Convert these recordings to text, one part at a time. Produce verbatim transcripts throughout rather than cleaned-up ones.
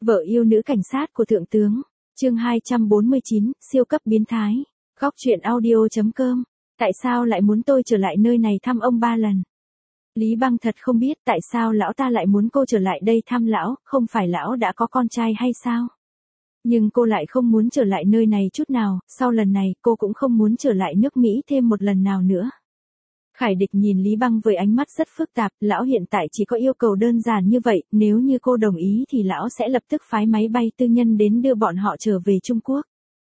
Vợ yêu nữ cảnh sát của thượng tướng. Chương hai trăm bốn mươi chín, siêu cấp biến thái. Góc truyện audio chấm com. Tại sao lại muốn tôi trở lại nơi này thăm ông ba lần? Lý Băng thật không biết tại sao lão ta lại muốn cô trở lại đây thăm lão, không phải lão đã có con trai hay sao? Nhưng cô lại không muốn trở lại nơi này chút nào, sau lần này cô cũng không muốn trở lại nước Mỹ thêm một lần nào nữa. Khải Địch nhìn Lý Băng với ánh mắt rất phức tạp, lão hiện tại chỉ có yêu cầu đơn giản như vậy, nếu như cô đồng ý thì lão sẽ lập tức phái máy bay tư nhân đến đưa bọn họ trở về Trung Quốc.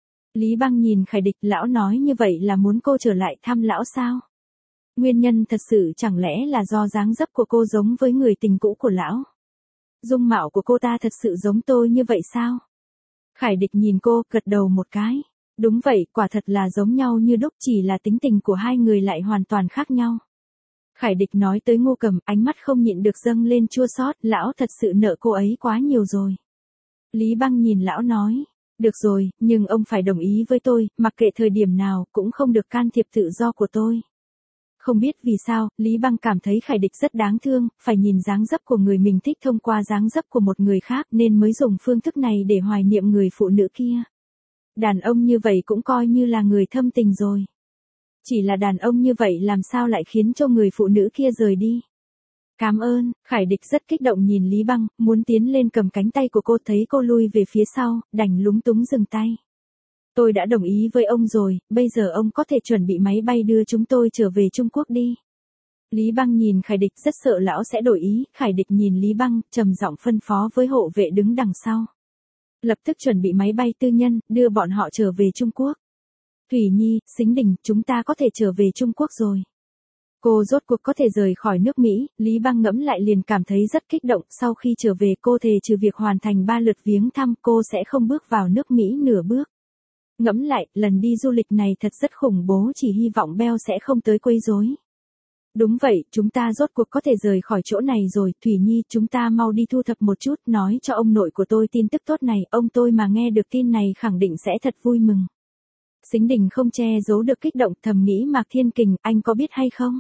Lý Băng nhìn Khải Địch, lão nói như vậy là muốn cô trở lại thăm lão sao? Nguyên nhân thật sự chẳng lẽ là do dáng dấp của cô giống với người tình cũ của lão? Dung mạo của cô ta thật sự giống tôi như vậy sao? Khải Địch nhìn cô, gật đầu một cái. Đúng vậy, quả thật là giống nhau như đúc, chỉ là tính tình của hai người lại hoàn toàn khác nhau. Khải Địch nói tới Ngô Cầm, ánh mắt không nhịn được dâng lên chua xót, lão thật sự nợ cô ấy quá nhiều rồi. Lý Băng nhìn lão nói, được rồi, nhưng ông phải đồng ý với tôi, mặc kệ thời điểm nào, cũng không được can thiệp tự do của tôi. Không biết vì sao, Lý Băng cảm thấy Khải Địch rất đáng thương, phải nhìn dáng dấp của người mình thích thông qua dáng dấp của một người khác nên mới dùng phương thức này để hoài niệm người phụ nữ kia. Đàn ông như vậy cũng coi như là người thâm tình rồi. Chỉ là đàn ông như vậy làm sao lại khiến cho người phụ nữ kia rời đi. Cảm ơn, Khải Địch rất kích động nhìn Lý Băng, muốn tiến lên cầm cánh tay của cô, thấy cô lui về phía sau, đành lúng túng dừng tay. Tôi đã đồng ý với ông rồi, bây giờ ông có thể chuẩn bị máy bay đưa chúng tôi trở về Trung Quốc đi. Lý Băng nhìn Khải Địch rất sợ lão sẽ đổi ý, Khải Địch nhìn Lý Băng, trầm giọng phân phó với hộ vệ đứng đằng sau. Lập tức chuẩn bị máy bay tư nhân, đưa bọn họ trở về Trung Quốc. Thủy Nhi, Sính Đình, chúng ta có thể trở về Trung Quốc rồi. Cô rốt cuộc có thể rời khỏi nước Mỹ, Lý Băng ngẫm lại liền cảm thấy rất kích động, sau khi trở về cô thề trừ việc hoàn thành ba lượt viếng thăm cô sẽ không bước vào nước Mỹ nửa bước. Ngẫm lại, lần đi du lịch này thật rất khủng bố, chỉ hy vọng Bell sẽ không tới quấy rối. Đúng vậy, chúng ta rốt cuộc có thể rời khỏi chỗ này rồi, Thủy Nhi, chúng ta mau đi thu thập một chút, nói cho ông nội của tôi tin tức tốt này, ông tôi mà nghe được tin này khẳng định sẽ thật vui mừng. Sính Đình không che giấu được kích động, thầm nghĩ Mạc Thiên Kình, anh có biết hay không?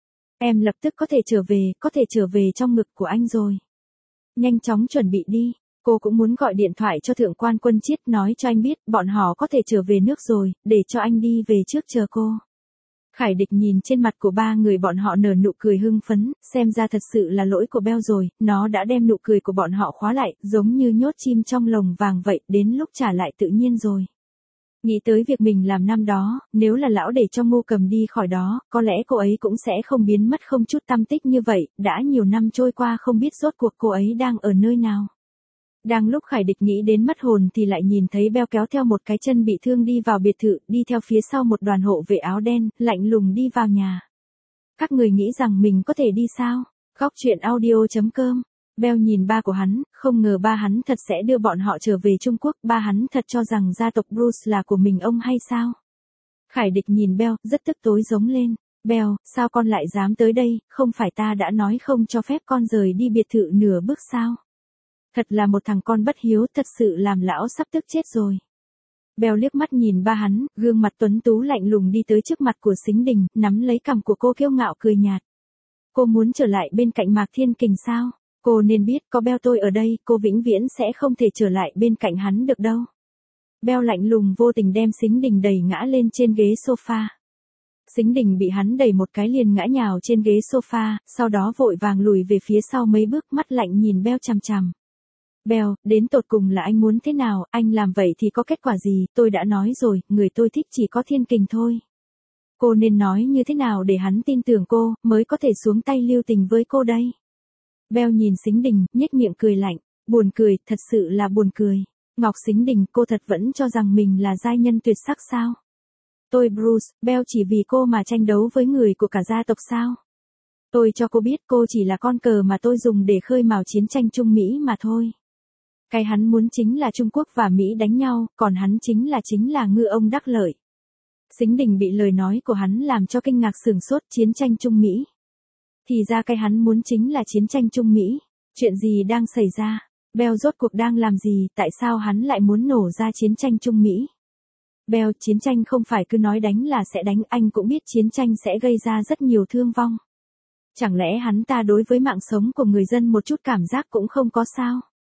Em lập tức có thể trở về, có thể trở về trong ngực của anh rồi. Nhanh chóng chuẩn bị đi. Cô cũng muốn gọi điện thoại cho thượng quan Quân Chiết nói cho anh biết bọn họ có thể trở về nước rồi, để cho anh đi về trước chờ cô. Khải Địch nhìn trên mặt của ba người bọn họ nở nụ cười hưng phấn, xem ra thật sự là lỗi của Bell rồi, nó đã đem nụ cười của bọn họ khóa lại, giống như nhốt chim trong lồng vàng vậy, đến lúc trả lại tự nhiên rồi. Nghĩ tới việc mình làm năm đó, nếu là lão để cho Ngô Cầm đi khỏi đó, có lẽ cô ấy cũng sẽ không biến mất không chút tăm tích như vậy, đã nhiều năm trôi qua không biết rốt cuộc cô ấy đang ở nơi nào. Đang lúc Khải Địch nghĩ đến mất hồn thì lại nhìn thấy Bell kéo theo một cái chân bị thương đi vào biệt thự, đi theo phía sau một đoàn hộ vệ áo đen, lạnh lùng đi vào nhà. Các người nghĩ rằng mình có thể đi sao? Góc truyện audio chấm com. Bell nhìn ba của hắn, không ngờ ba hắn thật sẽ đưa bọn họ trở về Trung Quốc, ba hắn thật cho rằng gia tộc Bruce là của mình ông hay sao? Khải Địch nhìn Bell, rất tức tối giống lên. Bell, sao con lại dám tới đây, không phải ta đã nói không cho phép con rời đi biệt thự nửa bước sao? Thật là một thằng con bất hiếu, thật sự làm lão sắp tức chết rồi. Bell liếc mắt nhìn ba hắn, gương mặt tuấn tú lạnh lùng đi tới trước mặt của Sính Đình, nắm lấy cằm của cô kiêu ngạo cười nhạt. Cô muốn trở lại bên cạnh Mạc Thiên Kình sao? Cô nên biết có Bell tôi ở đây, cô vĩnh viễn sẽ không thể trở lại bên cạnh hắn được đâu. Bell lạnh lùng vô tình đem Sính Đình đẩy ngã lên trên ghế sofa. Sính Đình bị hắn đẩy một cái liền ngã nhào trên ghế sofa, sau đó vội vàng lùi về phía sau mấy bước, mắt lạnh nhìn Bell chằm chằm. Bell, đến tột cùng là anh muốn thế nào, anh làm vậy thì có kết quả gì, tôi đã nói rồi, người tôi thích chỉ có Thiên Kình thôi. Cô nên nói như thế nào để hắn tin tưởng cô, mới có thể xuống tay lưu tình với cô đây. Bell nhìn Sính Đình, nhếch miệng cười lạnh, buồn cười, thật sự là buồn cười. Ngọc Sính Đình, cô thật vẫn cho rằng mình là giai nhân tuyệt sắc sao? Tôi Bruce, Bell chỉ vì cô mà tranh đấu với người của cả gia tộc sao? Tôi cho cô biết cô chỉ là con cờ mà tôi dùng để khơi mào chiến tranh Trung Mỹ mà thôi. Cái hắn muốn chính là Trung Quốc và Mỹ đánh nhau, còn hắn chính là chính là ngư ông đắc lợi. Sính Đình bị lời nói của hắn làm cho kinh ngạc sửng sốt, chiến tranh Trung Mỹ. Thì ra cái hắn muốn chính là chiến tranh Trung Mỹ. Chuyện gì đang xảy ra? Bell rốt cuộc đang làm gì, tại sao hắn lại muốn nổ ra chiến tranh Trung Mỹ? Bell, chiến tranh không phải cứ nói đánh là sẽ đánh, anh cũng biết chiến tranh sẽ gây ra rất nhiều thương vong. Chẳng lẽ hắn ta đối với mạng sống của người dân một chút cảm giác cũng không có sao?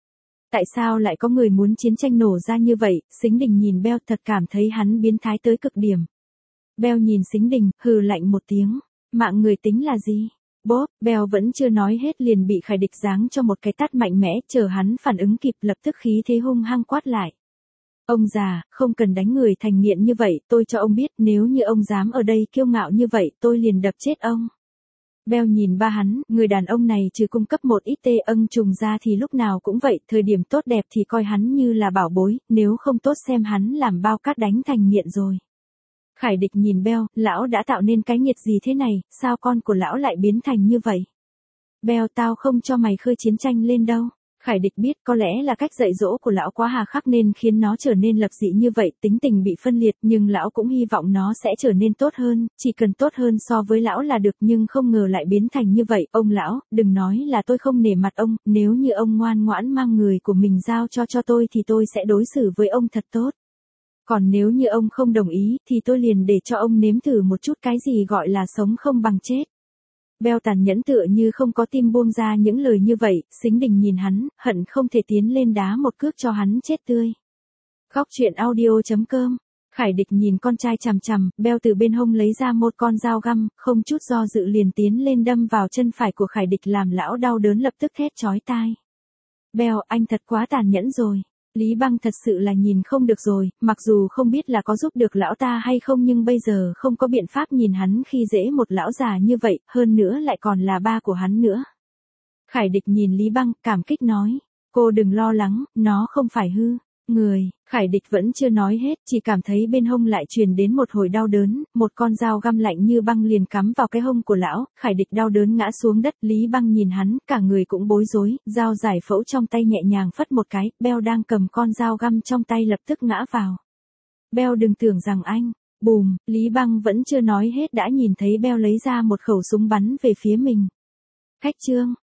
Tại sao lại có người muốn chiến tranh nổ ra như vậy? Sính Đình nhìn Bell thật cảm thấy hắn biến thái tới cực điểm. Bell nhìn Sính Đình, hừ lạnh một tiếng. Mạng người tính là gì? Bốp, Bell vẫn chưa nói hết liền bị Khải Địch giáng cho một cái tát mạnh mẽ, chờ hắn phản ứng kịp lập tức khí thế hung hăng quát lại. Ông già, không cần đánh người thành nghiện như vậy, tôi cho ông biết nếu như ông dám ở đây kiêu ngạo như vậy tôi liền đập chết ông. Bell nhìn ba hắn, người đàn ông này trừ cung cấp một ít tê âng trùng ra thì lúc nào cũng vậy, thời điểm tốt đẹp thì coi hắn như là bảo bối, nếu không tốt xem hắn làm bao cát đánh thành nghiện rồi. Khải Địch nhìn Bell, lão đã tạo nên cái nghiệt gì thế này, sao con của lão lại biến thành như vậy? Bell, tao không cho mày khơi chiến tranh lên đâu. Khải Địch biết có lẽ là cách dạy dỗ của lão quá hà khắc nên khiến nó trở nên lập dị như vậy, tính tình bị phân liệt, nhưng lão cũng hy vọng nó sẽ trở nên tốt hơn, chỉ cần tốt hơn so với lão là được, nhưng không ngờ lại biến thành như vậy. Ông lão, đừng nói là tôi không nể mặt ông, nếu như ông ngoan ngoãn mang người của mình giao cho cho tôi thì tôi sẽ đối xử với ông thật tốt. Còn nếu như ông không đồng ý thì tôi liền để cho ông nếm thử một chút cái gì gọi là sống không bằng chết. Bell tàn nhẫn tựa như không có tim buông ra những lời như vậy, Sính Đình nhìn hắn, hận không thể tiến lên đá một cước cho hắn chết tươi. Góc truyện audio chấm com. Khải Địch nhìn con trai chằm chằm, Bell từ bên hông lấy ra một con dao găm, không chút do dự liền tiến lên đâm vào chân phải của Khải Địch làm lão đau đớn lập tức thét chói tai. Bell, anh thật quá tàn nhẫn rồi. Lý Băng thật sự là nhìn không được rồi, mặc dù không biết là có giúp được lão ta hay không nhưng bây giờ không có biện pháp nhìn hắn khi dễ một lão già như vậy, hơn nữa lại còn là ba của hắn nữa. Khải Địch nhìn Lý Băng, cảm kích nói, cô đừng lo lắng, nó không phải hư người. Khải Địch vẫn chưa nói hết, chỉ cảm thấy bên hông lại truyền đến một hồi đau đớn, một con dao găm lạnh như băng liền cắm vào cái hông của lão, Khải Địch đau đớn ngã xuống đất, Lý Băng nhìn hắn, cả người cũng bối rối, dao giải phẫu trong tay nhẹ nhàng phất một cái, Bell đang cầm con dao găm trong tay lập tức ngã vào. Bell đừng tưởng rằng anh, bùm, Lý Băng vẫn chưa nói hết đã nhìn thấy Bell lấy ra một khẩu súng bắn về phía mình. Khách trương,